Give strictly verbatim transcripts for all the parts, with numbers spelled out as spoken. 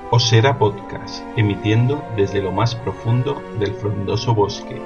Osera Podcast, emitiendo desde lo más profundo del frondoso bosque.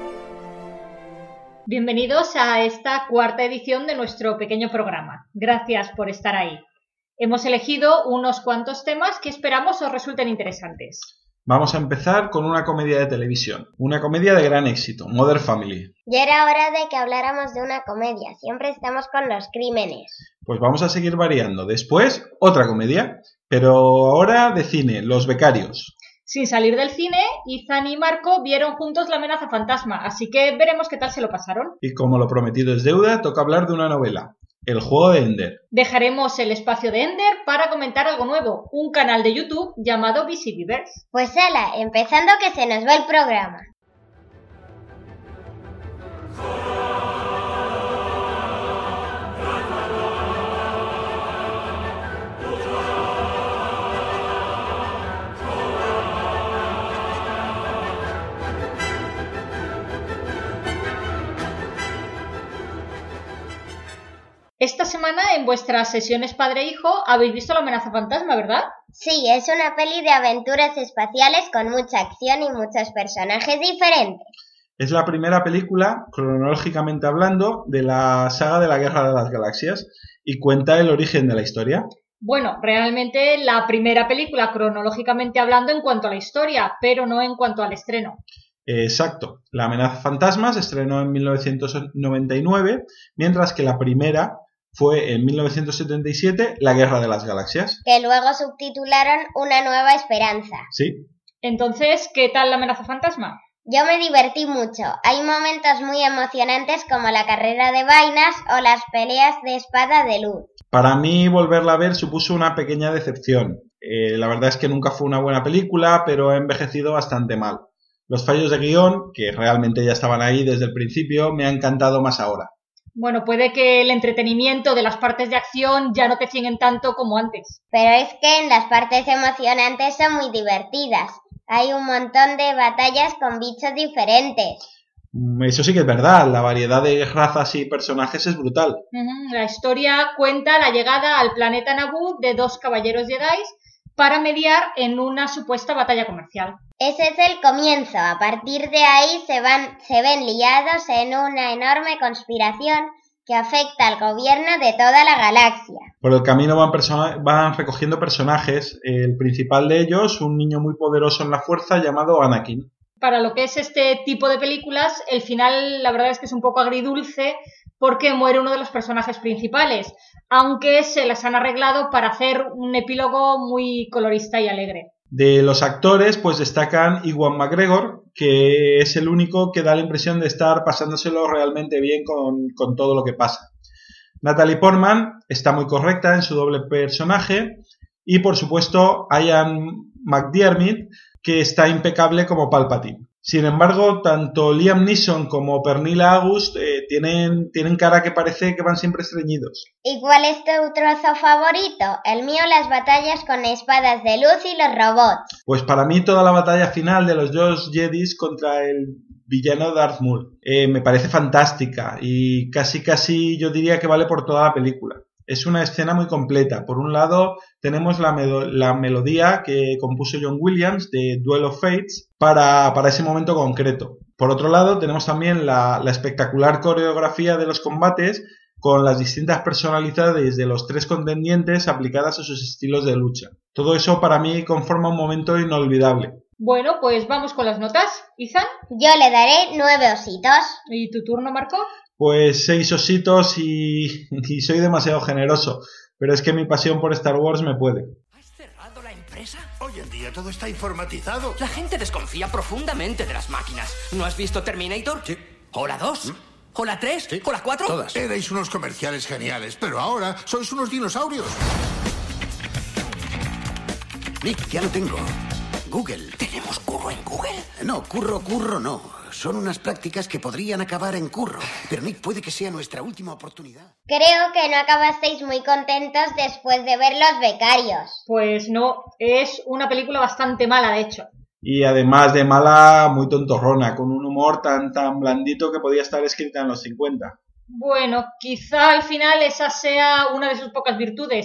Bienvenidos a esta cuarta edición de nuestro pequeño programa. Gracias por estar ahí. Hemos elegido unos cuantos temas que esperamos os resulten interesantes. Vamos a empezar con una comedia de televisión, una comedia de gran éxito, Modern Family. Ya era hora de que habláramos de una comedia, siempre estamos con los crímenes. Pues vamos a seguir variando. Después, otra comedia, pero ahora de cine, Los Becarios. Sin salir del cine, Ethan y Marco vieron juntos La amenaza fantasma, así que veremos qué tal se lo pasaron. Y como lo prometido es deuda, toca hablar de una novela, El juego de Ender. Dejaremos el espacio de Ender para comentar algo nuevo, un canal de YouTube llamado Busy Beavers. Pues ala, empezando que se nos va el programa. Esta semana en vuestras sesiones padre-hijo habéis visto La amenaza fantasma, ¿verdad? Sí, es una peli de aventuras espaciales con mucha acción y muchos personajes diferentes. Es la primera película, cronológicamente hablando, de la saga de la Guerra de las Galaxias y cuenta el origen de la historia. Bueno, realmente la primera película cronológicamente hablando en cuanto a la historia, pero no en cuanto al estreno. Exacto. La amenaza fantasma se estrenó en mil novecientos noventa y nueve, mientras que la primera fue en mil novecientos setenta y siete, La Guerra de las Galaxias. Que luego subtitularon Una nueva esperanza. Sí. Entonces, ¿qué tal La amenaza fantasma? Yo me divertí mucho. Hay momentos muy emocionantes como la carrera de vainas o las peleas de espada de luz. Para mí volverla a ver supuso una pequeña decepción. Eh, la verdad es que nunca fue una buena película, pero ha envejecido bastante mal. Los fallos de guión, que realmente ya estaban ahí desde el principio, me han encantado más ahora. Bueno, puede que el entretenimiento de las partes de acción ya no te cieguen tanto como antes. Pero es que en las partes emocionantes son muy divertidas. Hay un montón de batallas con bichos diferentes. Eso sí que es verdad, la variedad de razas y personajes es brutal. Uh-huh. La historia cuenta la llegada al planeta Naboo de dos caballeros Jedi para mediar en una supuesta batalla comercial. Ese es el comienzo. A partir de ahí se van, se ven liados en una enorme conspiración que afecta al gobierno de toda la galaxia. Por el camino van, van recogiendo personajes, el principal de ellos, un niño muy poderoso en la fuerza llamado Anakin. Para lo que es este tipo de películas, el final la verdad es que es un poco agridulce porque muere uno de los personajes principales, aunque se las han arreglado para hacer un epílogo muy colorista y alegre. De los actores, pues destacan Ewan McGregor, que es el único que da la impresión de estar pasándoselo realmente bien con, con todo lo que pasa. Natalie Portman está muy correcta en su doble personaje y, por supuesto, Ian McDiarmid, que está impecable como Palpatine. Sin embargo, tanto Liam Neeson como Pernilla August eh, tienen, tienen cara que parece que van siempre estreñidos. ¿Y cuál es tu trozo favorito? El mío, las batallas con espadas de luz y los robots. Pues para mí toda la batalla final de los dos Jedis contra el villano Darth Maul eh, me parece fantástica y casi casi yo diría que vale por toda la película. Es una escena muy completa. Por un lado tenemos la, melo- la melodía que compuso John Williams de Duel of Fates para, para ese momento concreto. Por otro lado tenemos también la, la espectacular coreografía de los combates con las distintas personalidades de los tres contendientes aplicadas a sus estilos de lucha. Todo eso para mí conforma un momento inolvidable. Bueno, pues vamos con las notas. ¿Ethan? Yo le daré nueve ositos. ¿Y tu turno, Marco? Pues seis ositos y, y soy demasiado generoso, pero es que mi pasión por Star Wars me puede. ¿Has cerrado la empresa? Hoy en día todo está informatizado. La gente desconfía profundamente de las máquinas. ¿No has visto Terminator? Sí. ¿O la dos? ¿Mm? ¿O la tres? Sí. ¿O la cuatro? Todas. Erais unos comerciales geniales, pero ahora sois unos dinosaurios. Nick, ya lo tengo. Google. ¿Tenemos curro en Google? No, curro, curro no. Son unas prácticas que podrían acabar en curro. Pero Nick, puede que sea nuestra última oportunidad. Creo que no acabasteis muy contentos después de ver Los Becarios. Pues no, es una película bastante mala, de hecho. Y además de mala, muy tontorrona, con un humor tan tan blandito que podía estar escrita en los cincuenta. Bueno, quizá al final esa sea una de sus pocas virtudes.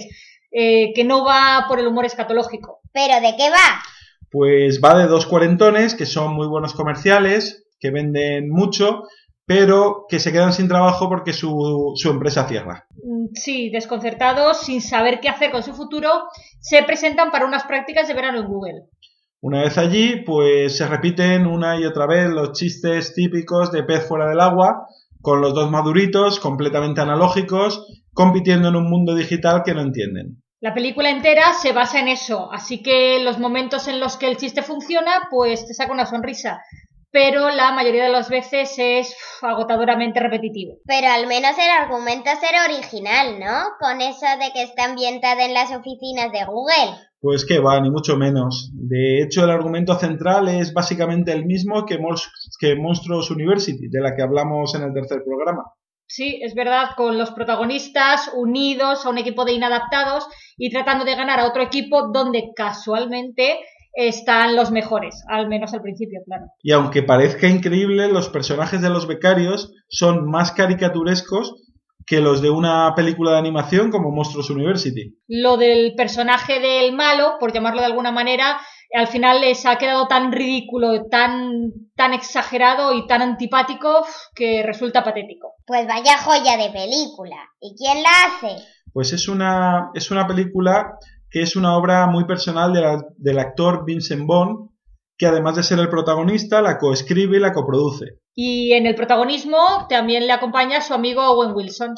eh, que no va por el humor escatológico. ¿Pero de qué va? Pues va de dos cuarentones que son muy buenos comerciales, que venden mucho, pero que se quedan sin trabajo porque su, su empresa cierra. Sí, desconcertados, sin saber qué hacer con su futuro, se presentan para unas prácticas de verano en Google. Una vez allí, pues se repiten una y otra vez los chistes típicos de pez fuera del agua, con los dos maduritos, completamente analógicos, compitiendo en un mundo digital que no entienden. La película entera se basa en eso, así que los momentos en los que el chiste funciona, pues te saca una sonrisa. Pero la mayoría de las veces es uf, agotadoramente repetitivo. Pero al menos el argumento será original, ¿no? Con eso de que está ambientada en las oficinas de Google. Pues que va, ni mucho menos. De hecho, el argumento central es básicamente el mismo que, Mons- que Monstruos University, de la que hablamos en el tercer programa. Sí, es verdad, con los protagonistas unidos a un equipo de inadaptados y tratando de ganar a otro equipo donde casualmente están los mejores, al menos al principio, claro. Y aunque parezca increíble, los personajes de los becarios son más caricaturescos que los de una película de animación como Monstruos University. Lo del personaje del malo, por llamarlo de alguna manera, al final les ha quedado tan ridículo, tan, tan exagerado y tan antipático que resulta patético. Pues vaya joya de película. ¿Y quién la hace? Pues es una, es una película que es una obra muy personal de la, del actor Vincent Vaughn, que además de ser el protagonista, la coescribe y la coproduce. Y en el protagonismo también le acompaña su amigo Owen Wilson.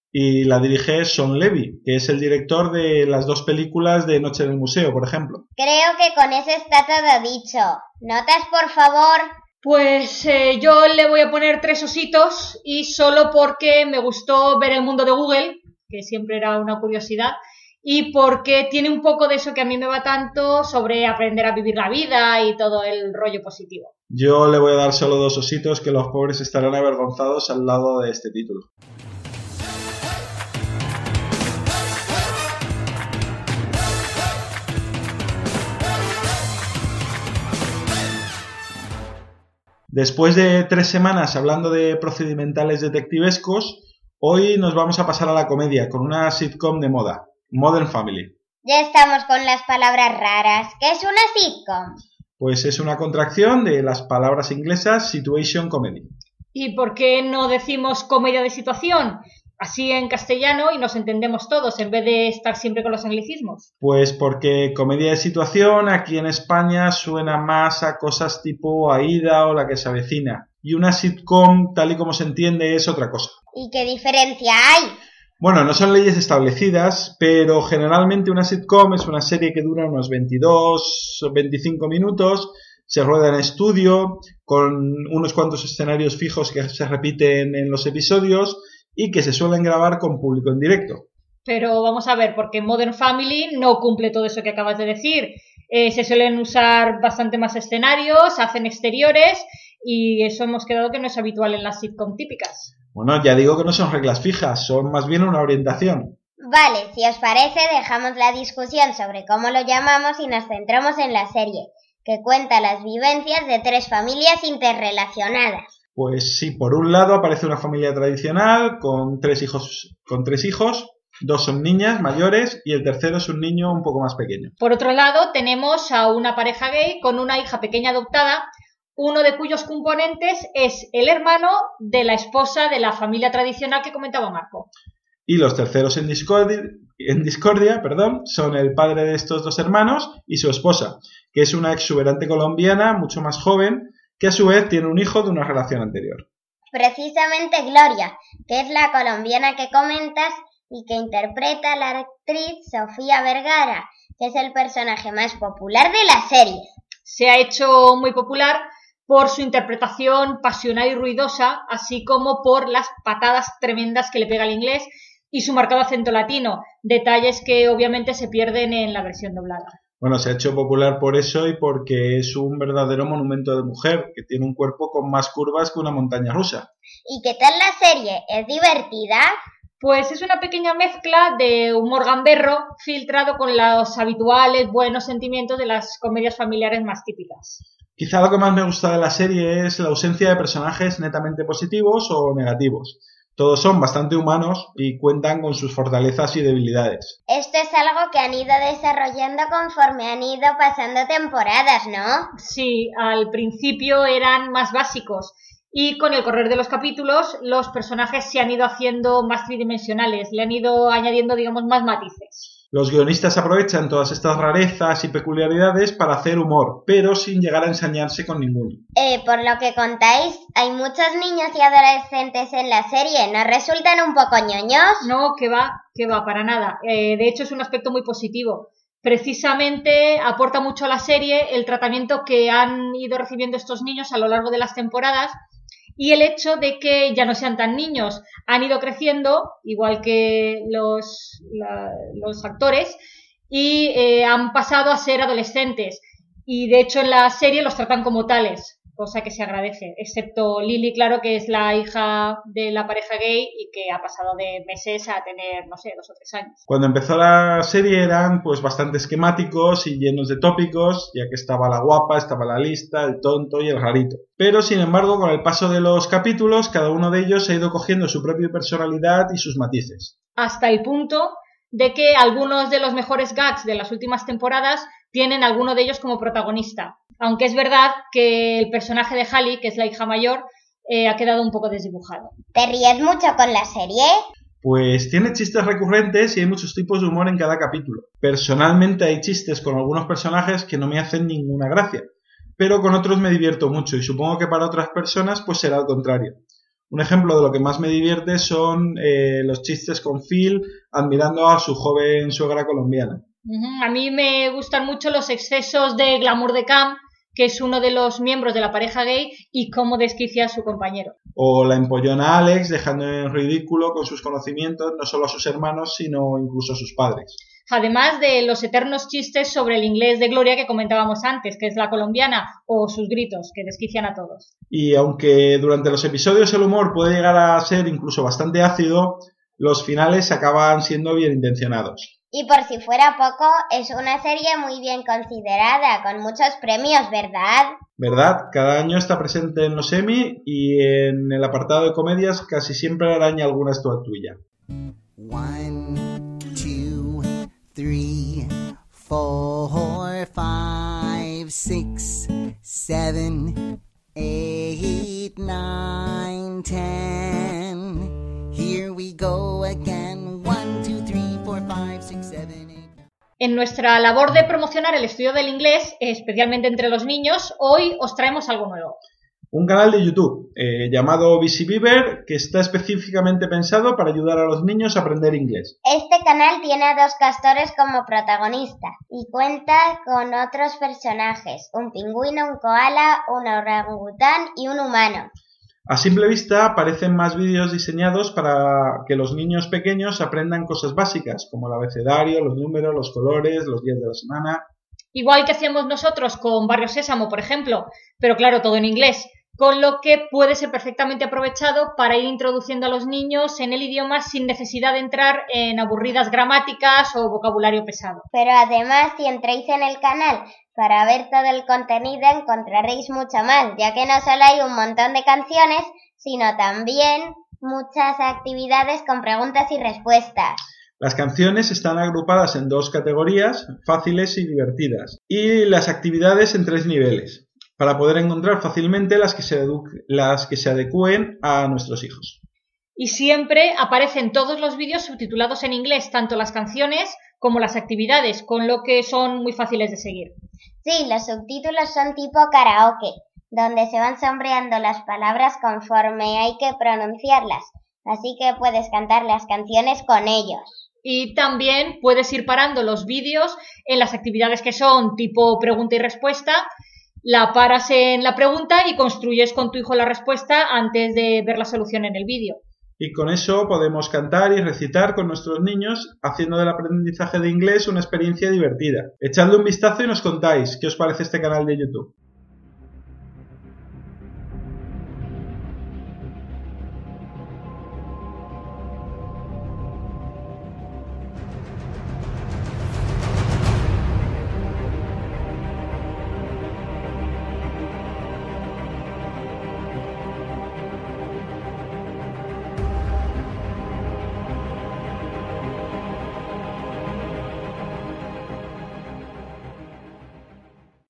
Y la dirige Sean Levy, que es el director de las dos películas de Noche en el Museo, por ejemplo. Creo que con eso está todo dicho. ¿Notas, por favor? Pues eh, yo le voy a poner tres ositos y solo porque me gustó ver el mundo de Google, que siempre era una curiosidad, y porque tiene un poco de eso que a mí me va tanto sobre aprender a vivir la vida y todo el rollo positivo. Yo le voy a dar solo dos ositos, que los pobres estarán avergonzados al lado de este título. Después de tres semanas hablando de procedimentales detectivescos, hoy nos vamos a pasar a la comedia con una sitcom de moda, Modern Family. Ya estamos con las palabras raras. ¿Qué es una sitcom? Pues es una contracción de las palabras inglesas Situation Comedy. ¿Y por qué no decimos comedia de situación? Así en castellano y nos entendemos todos, en vez de estar siempre con los anglicismos. Pues porque comedia de situación aquí en España suena más a cosas tipo Aída o La que se avecina. Y una sitcom, tal y como se entiende, es otra cosa. ¿Y qué diferencia hay? Bueno, no son leyes establecidas, pero generalmente una sitcom es una serie que dura unos veintidós o veinticinco minutos, se rueda en estudio, con unos cuantos escenarios fijos que se repiten en los episodios y que se suelen grabar con público en directo. Pero vamos a ver, porque Modern Family no cumple todo eso que acabas de decir. Eh, se suelen usar bastante más escenarios, hacen exteriores y eso hemos quedado que no es habitual en las sitcom típicas. Bueno, ya digo que no son reglas fijas, son más bien una orientación. Vale, si os parece, dejamos la discusión sobre cómo lo llamamos y nos centramos en la serie, que cuenta las vivencias de tres familias interrelacionadas. Pues sí, por un lado aparece una familia tradicional con tres hijos, con tres hijos, dos son niñas mayores y el tercero es un niño un poco más pequeño. Por otro lado, tenemos a una pareja gay con una hija pequeña adoptada, uno de cuyos componentes es el hermano de la esposa de la familia tradicional que comentaba Marco. Y los terceros en discordia, en discordia perdón, son el padre de estos dos hermanos y su esposa, que es una exuberante colombiana mucho más joven, que a su vez tiene un hijo de una relación anterior. Precisamente Gloria, que es la colombiana que comentas y que interpreta a la actriz Sofía Vergara, que es el personaje más popular de la serie. Se ha hecho muy popular por su interpretación pasional y ruidosa, así como por las patadas tremendas que le pega al inglés y su marcado acento latino, detalles que obviamente se pierden en la versión doblada. Bueno, se ha hecho popular por eso y porque es un verdadero monumento de mujer, que tiene un cuerpo con más curvas que una montaña rusa. ¿Y qué tal la serie? ¿Es divertida? Pues es una pequeña mezcla de humor gamberro filtrado con los habituales buenos sentimientos de las comedias familiares más típicas. Quizá lo que más me gusta de la serie es la ausencia de personajes netamente positivos o negativos. Todos son bastante humanos y cuentan con sus fortalezas y debilidades. Esto es algo que han ido desarrollando conforme han ido pasando temporadas, ¿no? Sí, al principio eran más básicos y con el correr de los capítulos los personajes se han ido haciendo más tridimensionales, le han ido añadiendo, digamos, más matices. Los guionistas aprovechan todas estas rarezas y peculiaridades para hacer humor, pero sin llegar a ensañarse con ninguno. Eh, por lo que contáis, hay muchos niños y adolescentes en la serie, ¿no resultan un poco ñoños? No, que va, que va, para nada. Eh, de hecho, es un aspecto muy positivo. Precisamente aporta mucho a la serie el tratamiento que han ido recibiendo estos niños a lo largo de las temporadas y el hecho de que ya no sean tan niños, han ido creciendo, igual que los, la, los actores, y eh, han pasado a ser adolescentes. Y de hecho en la serie los tratan como tales, cosa que se agradece, excepto Lily, claro, que es la hija de la pareja gay y que ha pasado de meses a tener, no sé, dos o tres años. Cuando empezó la serie eran pues bastante esquemáticos y llenos de tópicos, ya que estaba la guapa, estaba la lista, el tonto y el rarito. Pero sin embargo, con el paso de los capítulos, cada uno de ellos ha ido cogiendo su propia personalidad y sus matices. Hasta el punto de que algunos de los mejores gags de las últimas temporadas tienen alguno de ellos como protagonista. Aunque es verdad que el personaje de Hallie, que es la hija mayor, eh, ha quedado un poco desdibujado. ¿Te ríes mucho con la serie? Pues tiene chistes recurrentes y hay muchos tipos de humor en cada capítulo. Personalmente hay chistes con algunos personajes que no me hacen ninguna gracia, pero con otros me divierto mucho y supongo que para otras personas pues será al contrario. Un ejemplo de lo que más me divierte son eh, los chistes con Phil admirando a su joven suegra colombiana. Uh-huh. A mí me gustan mucho los excesos de glamour de Cam, que es uno de los miembros de la pareja gay, y cómo desquicia a su compañero. O la empollona a Alex dejando en ridículo con sus conocimientos no solo a sus hermanos, sino incluso a sus padres. Además de los eternos chistes sobre el inglés de Gloria que comentábamos antes, que es la colombiana, o sus gritos, que desquician a todos. Y aunque durante los episodios el humor puede llegar a ser incluso bastante ácido, los finales acaban siendo bien intencionados. Y por si fuera poco, es una serie muy bien considerada, con muchos premios, ¿verdad? ¿Verdad? Cada año está presente en los Emmy y en el apartado de comedias casi siempre araña alguna estatuilla. One, two, three, four, five, six, seven, eight, nine, ten. Here we go again. One, two, three, four, five, six, seven, eight. En nuestra labor de promocionar el estudio del inglés, especialmente entre los niños, hoy os traemos algo nuevo. Un canal de YouTube eh, llamado Busy Beaver, que está específicamente pensado para ayudar a los niños a aprender inglés. Este canal tiene a dos castores como protagonistas y cuenta con otros personajes, un pingüino, un koala, un orangután y un humano. A simple vista parecen más vídeos diseñados para que los niños pequeños aprendan cosas básicas, como el abecedario, los números, los colores, los días de la semana. Igual que hacíamos nosotros con Barrio Sésamo, por ejemplo, pero claro, todo en inglés, con lo que puede ser perfectamente aprovechado para ir introduciendo a los niños en el idioma sin necesidad de entrar en aburridas gramáticas o vocabulario pesado. Pero además, si entráis en el canal para ver todo el contenido, encontraréis mucho más, ya que no solo hay un montón de canciones, sino también muchas actividades con preguntas y respuestas. Las canciones están agrupadas en dos categorías, fáciles y divertidas, y las actividades en tres niveles, para poder encontrar fácilmente las que se, las que se adecúen a nuestros hijos. Y siempre aparecen todos los vídeos subtitulados en inglés, tanto las canciones como las actividades, con lo que son muy fáciles de seguir. Sí, los subtítulos son tipo karaoke, donde se van sombreando las palabras conforme hay que pronunciarlas, así que puedes cantar las canciones con ellos. Y también puedes ir parando los vídeos en las actividades que son tipo pregunta y respuesta. La paras en la pregunta y construyes con tu hijo la respuesta antes de ver la solución en el vídeo. Y con eso podemos cantar y recitar con nuestros niños, haciendo del aprendizaje de inglés una experiencia divertida. Echadle un vistazo y nos contáis qué os parece este canal de YouTube.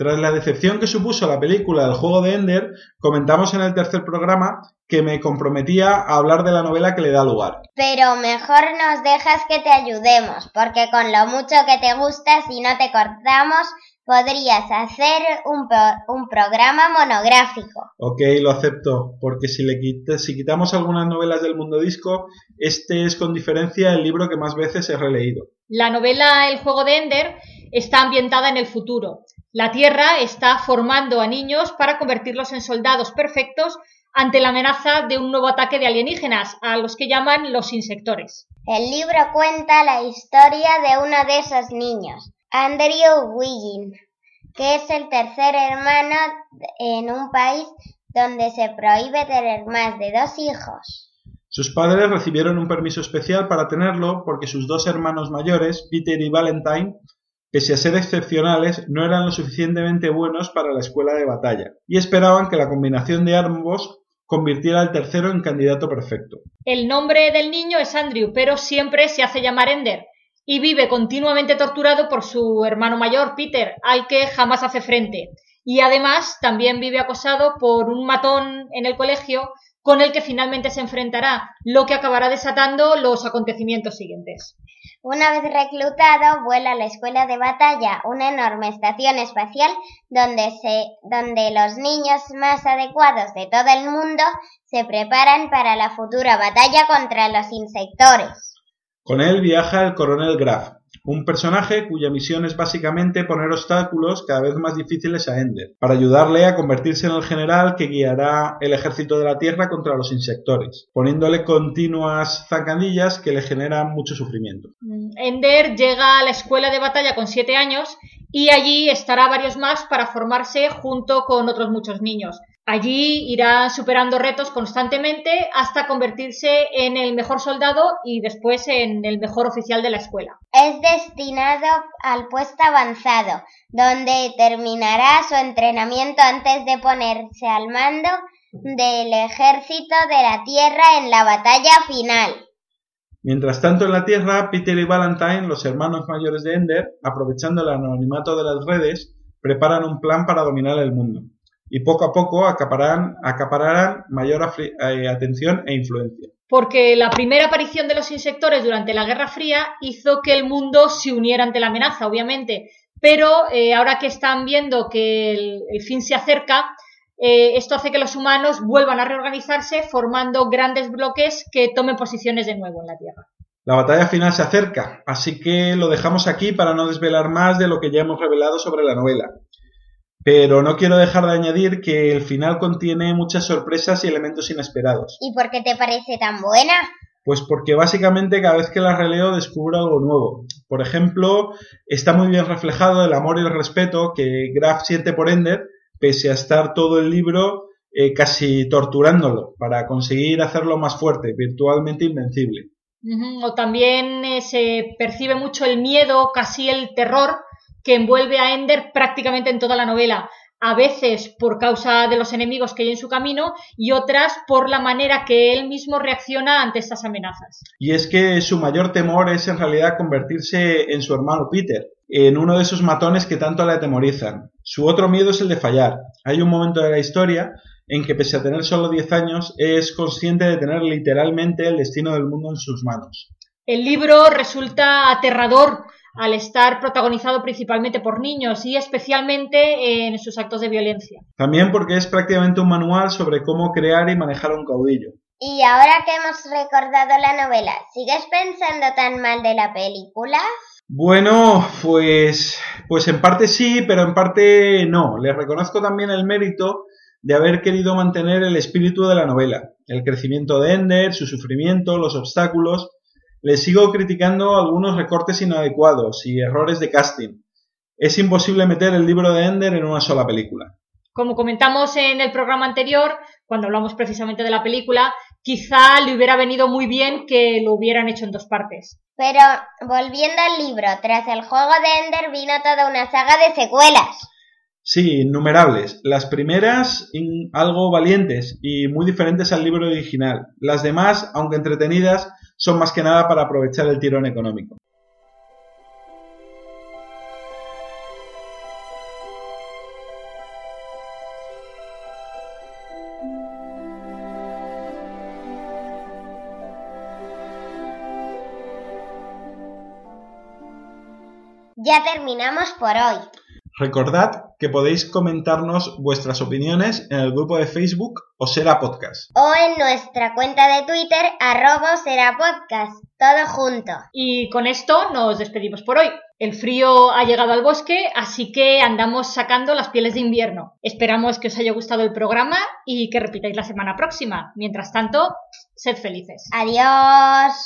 Tras la decepción que supuso la película El juego de Ender, comentamos en el tercer programa que me comprometía a hablar de la novela que le da lugar. Pero mejor nos dejas que te ayudemos, porque con lo mucho que te gusta, si no te cortamos, podrías hacer un, pro- un programa monográfico. Ok, lo acepto, porque si, le quita, si quitamos algunas novelas del mundo disco, este es con diferencia el libro que más veces he releído. La novela El juego de Ender está ambientada en el futuro. La Tierra está formando a niños para convertirlos en soldados perfectos ante la amenaza de un nuevo ataque de alienígenas, a los que llaman los insectores. El libro cuenta la historia de uno de esos niños, Andrew Wiggin, que es el tercer hermano en un país donde se prohíbe tener más de dos hijos. Sus padres recibieron un permiso especial para tenerlo porque sus dos hermanos mayores, Peter y Valentine, pese a ser excepcionales, no eran lo suficientemente buenos para la escuela de batalla, y esperaban que la combinación de ambos convirtiera al tercero en candidato perfecto. El nombre del niño es Andrew, pero siempre se hace llamar Ender, y vive continuamente torturado por su hermano mayor, Peter, al que jamás hace frente. Y además también vive acosado por un matón en el colegio con el que finalmente se enfrentará, lo que acabará desatando los acontecimientos siguientes. Una vez reclutado, vuela a la escuela de batalla, una enorme estación espacial donde, se, donde los niños más adecuados de todo el mundo se preparan para la futura batalla contra los insectores. Con él viaja el coronel Graff, un personaje cuya misión es básicamente poner obstáculos cada vez más difíciles a Ender, para ayudarle a convertirse en el general que guiará el ejército de la Tierra contra los insectores, poniéndole continuas zancadillas que le generan mucho sufrimiento. Ender llega a la escuela de batalla con siete años y allí estará varios más para formarse junto con otros muchos niños. Allí irá superando retos constantemente hasta convertirse en el mejor soldado y después en el mejor oficial de la escuela. Es destinado al puesto avanzado, donde terminará su entrenamiento antes de ponerse al mando del ejército de la Tierra en la batalla final. Mientras tanto, en la Tierra, Peter y Valentine, los hermanos mayores de Ender, aprovechando el anonimato de las redes, preparan un plan para dominar el mundo. Y poco a poco acapararán, acapararán mayor afri- eh, atención e influencia. Porque la primera aparición de los insectores durante la Guerra Fría hizo que el mundo se uniera ante la amenaza, obviamente. Pero eh, ahora que están viendo que el, el fin se acerca, eh, esto hace que los humanos vuelvan a reorganizarse formando grandes bloques que tomen posiciones de nuevo en la Tierra. La batalla final se acerca, así que lo dejamos aquí para no desvelar más de lo que ya hemos revelado sobre la novela. Pero no quiero dejar de añadir que el final contiene muchas sorpresas y elementos inesperados. ¿Y por qué te parece tan buena? Pues porque básicamente cada vez que la releo descubro algo nuevo. Por ejemplo, está muy bien reflejado el amor y el respeto que Graff siente por Ender, pese a estar todo el libro eh, casi torturándolo, para conseguir hacerlo más fuerte, virtualmente invencible. Uh-huh. O también eh, se percibe mucho el miedo, casi el terror, que envuelve a Ender prácticamente en toda la novela, a veces por causa de los enemigos que hay en su camino y otras por la manera que él mismo reacciona ante estas amenazas. Y es que su mayor temor es en realidad convertirse en su hermano Peter, en uno de esos matones que tanto le atemorizan. Su otro miedo es el de fallar. Hay un momento de la historia en que, pese a tener solo diez años, es consciente de tener literalmente el destino del mundo en sus manos. El libro resulta aterrador al estar protagonizado principalmente por niños y especialmente en sus actos de violencia. También porque es prácticamente un manual sobre cómo crear y manejar un caudillo. Y ahora que hemos recordado la novela, ¿sigues pensando tan mal de la película? Bueno, pues, pues en parte sí, pero en parte no. Le reconozco también el mérito de haber querido mantener el espíritu de la novela, el crecimiento de Ender, su sufrimiento, los obstáculos. Le sigo criticando algunos recortes inadecuados y errores de casting. Es imposible meter el libro de Ender en una sola película. Como comentamos en el programa anterior, cuando hablamos precisamente de la película, quizá le hubiera venido muy bien que lo hubieran hecho en dos partes. Pero, volviendo al libro, tras el juego de Ender vino toda una saga de secuelas. Sí, innumerables. Las primeras in, algo valientes y muy diferentes al libro original. Las demás, aunque entretenidas, son más que nada para aprovechar el tirón económico. Ya terminamos por hoy. Recordad que podéis comentarnos vuestras opiniones en el grupo de Facebook Osera Podcast. O en nuestra cuenta de Twitter, arroba Osera Podcast, todo junto. Y con esto nos despedimos por hoy. El frío ha llegado al bosque, así que andamos sacando las pieles de invierno. Esperamos que os haya gustado el programa y que repitáis la semana próxima. Mientras tanto, sed felices. Adiós.